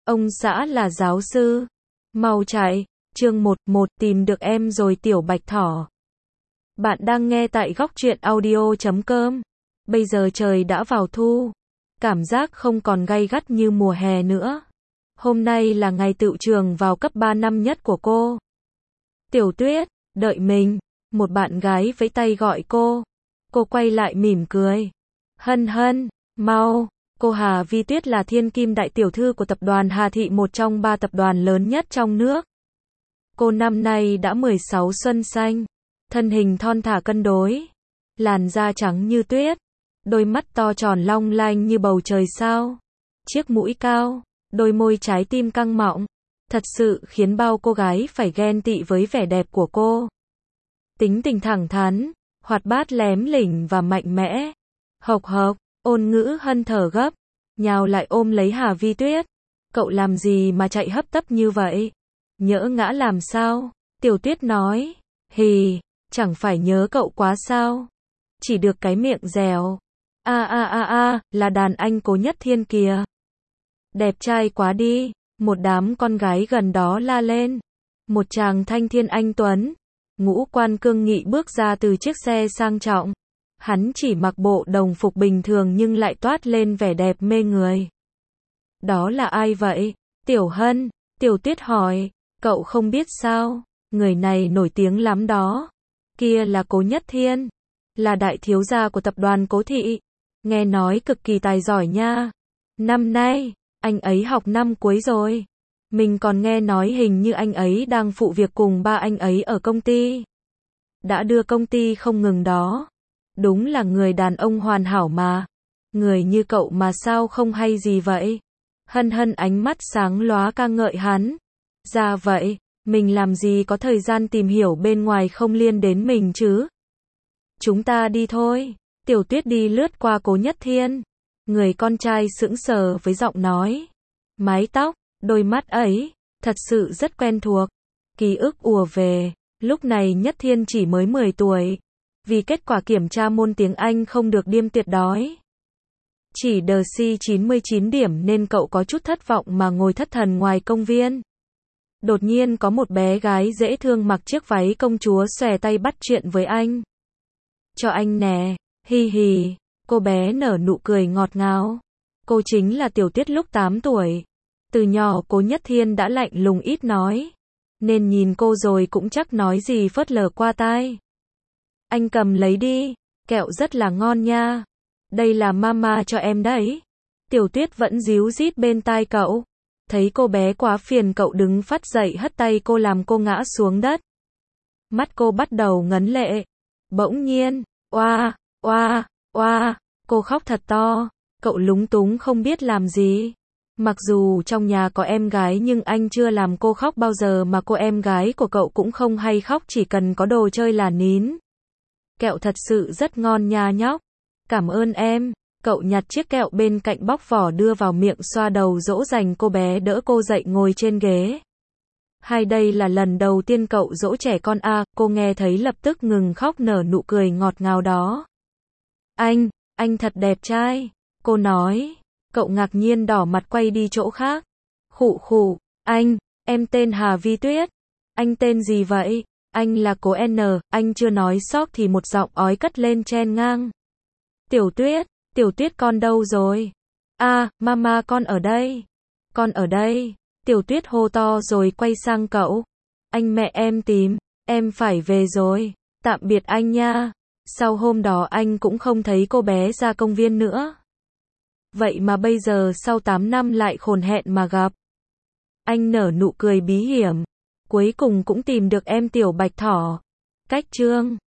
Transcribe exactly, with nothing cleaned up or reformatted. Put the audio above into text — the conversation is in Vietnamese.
Ông xã là giáo sư. Mau chạy. Chương một một tìm được em rồi tiểu bạch thỏ. Bạn đang nghe tại góc truyện audio chấm com. Bây giờ trời đã vào thu. Cảm giác không còn gay gắt như mùa hè nữa. Hôm nay là ngày tựu trường vào cấp ba năm nhất của cô. Tiểu Tuyết, đợi mình. Một bạn gái vẫy tay gọi cô. Cô quay lại mỉm cười. Hân hân, mau. Cô Hà Vi Tuyết là thiên kim đại tiểu thư của tập đoàn Hà Thị, một trong ba tập đoàn lớn nhất trong nước. Cô năm nay đã mười sáu xuân xanh, thân hình thon thả cân đối, làn da trắng như tuyết, đôi mắt to tròn long lanh như bầu trời sao, chiếc mũi cao, đôi môi trái tim căng mọng, thật sự khiến bao cô gái phải ghen tị với vẻ đẹp của cô. Tính tình thẳng thắn, hoạt bát lém lỉnh và mạnh mẽ. Hộc hộc, Ôn Ngữ Hân thở gấp, nhào lại ôm lấy Hà Vi Tuyết. Cậu làm gì mà chạy hấp tấp như vậy? Nhỡ ngã làm sao? Tiểu Tuyết nói. Hì, chẳng phải nhớ cậu quá sao? Chỉ được cái miệng dẻo. A a a a, là đàn anh Cố Nhất Thiên kìa. Đẹp trai quá đi, một đám con gái gần đó la lên. Một chàng thanh thiên anh tuấn, ngũ quan cương nghị bước ra từ chiếc xe sang trọng. Hắn chỉ mặc bộ đồng phục bình thường nhưng lại toát lên vẻ đẹp mê người. Đó là ai vậy? Tiểu Hân, Tiểu Tuyết hỏi. Cậu không biết sao? Người này nổi tiếng lắm đó. Kia là Cố Nhất Thiên, là đại thiếu gia của tập đoàn Cố Thị. Nghe nói cực kỳ tài giỏi nha. Năm nay, anh ấy học năm cuối rồi. Mình còn nghe nói hình như anh ấy đang phụ việc cùng ba anh ấy ở công ty. Đã đưa công ty không ngừng đó. Đúng là người đàn ông hoàn hảo mà. Người như cậu mà sao không hay gì vậy? Hân Hân ánh mắt sáng lóa ca ngợi hắn. Ra vậy, mình làm gì có thời gian tìm hiểu bên ngoài không liên đến mình chứ? Chúng ta đi thôi. Tiểu Tuyết đi lướt qua Cố Nhất Thiên. Người con trai sững sờ với giọng nói. Mái tóc, đôi mắt ấy, thật sự rất quen thuộc. Ký ức ùa về, lúc này Nhất Thiên chỉ mới mười tuổi. Vì kết quả kiểm tra môn tiếng Anh không được điêm tuyệt đói. Chỉ đờ si chín mươi chín điểm nên cậu có chút thất vọng mà ngồi thất thần ngoài công viên. Đột nhiên có một bé gái dễ thương mặc chiếc váy công chúa xòe tay bắt chuyện với anh. Cho anh nè, hi hi, cô bé nở nụ cười ngọt ngào. Cô chính là Tiểu Tuyết lúc tám tuổi. Từ nhỏ Cố Nhất Thiên đã lạnh lùng ít nói. Nên nhìn cô rồi cũng chắc nói gì phớt lờ qua tai. Anh cầm lấy đi, kẹo rất là ngon nha. Đây là mama cho em đấy. Tiểu Tuyết vẫn díu dít bên tai cậu. Thấy cô bé quá phiền cậu đứng phắt dậy hất tay cô làm cô ngã xuống đất. Mắt cô bắt đầu ngấn lệ. Bỗng nhiên, oa, oa, oa, cô khóc thật to. Cậu lúng túng không biết làm gì. Mặc dù trong nhà có em gái nhưng anh chưa làm cô khóc bao giờ mà cô em gái của cậu cũng không hay khóc, chỉ cần có đồ chơi là nín. Kẹo thật sự rất ngon nha nhóc. Cảm ơn em. Cậu nhặt chiếc kẹo bên cạnh bóc vỏ đưa vào miệng xoa đầu dỗ dành cô bé, đỡ cô dậy ngồi trên ghế. Hay đây là lần đầu tiên cậu dỗ trẻ con à? Cô nghe thấy lập tức ngừng khóc nở nụ cười ngọt ngào đó. Anh, anh thật đẹp trai. Cô nói. Cậu ngạc nhiên đỏ mặt quay đi chỗ khác. Khụ khụ, anh, em tên Hà Vi Tuyết. Anh tên gì vậy? Anh là Cố N. Anh chưa nói sót thì một giọng ói cất lên chen ngang. Tiểu Tuyết, Tiểu Tuyết con đâu rồi? À, mama con ở đây. Con ở đây. Tiểu Tuyết hô to rồi quay sang cậu. Anh mẹ em tìm, em phải về rồi. Tạm biệt anh nha. Sau hôm đó anh cũng không thấy cô bé ra công viên nữa. Vậy mà bây giờ sau tám năm lại khồn hẹn mà gặp. Anh nở nụ cười bí hiểm. Cuối cùng cũng tìm được em tiểu bạch thỏ. Cách chương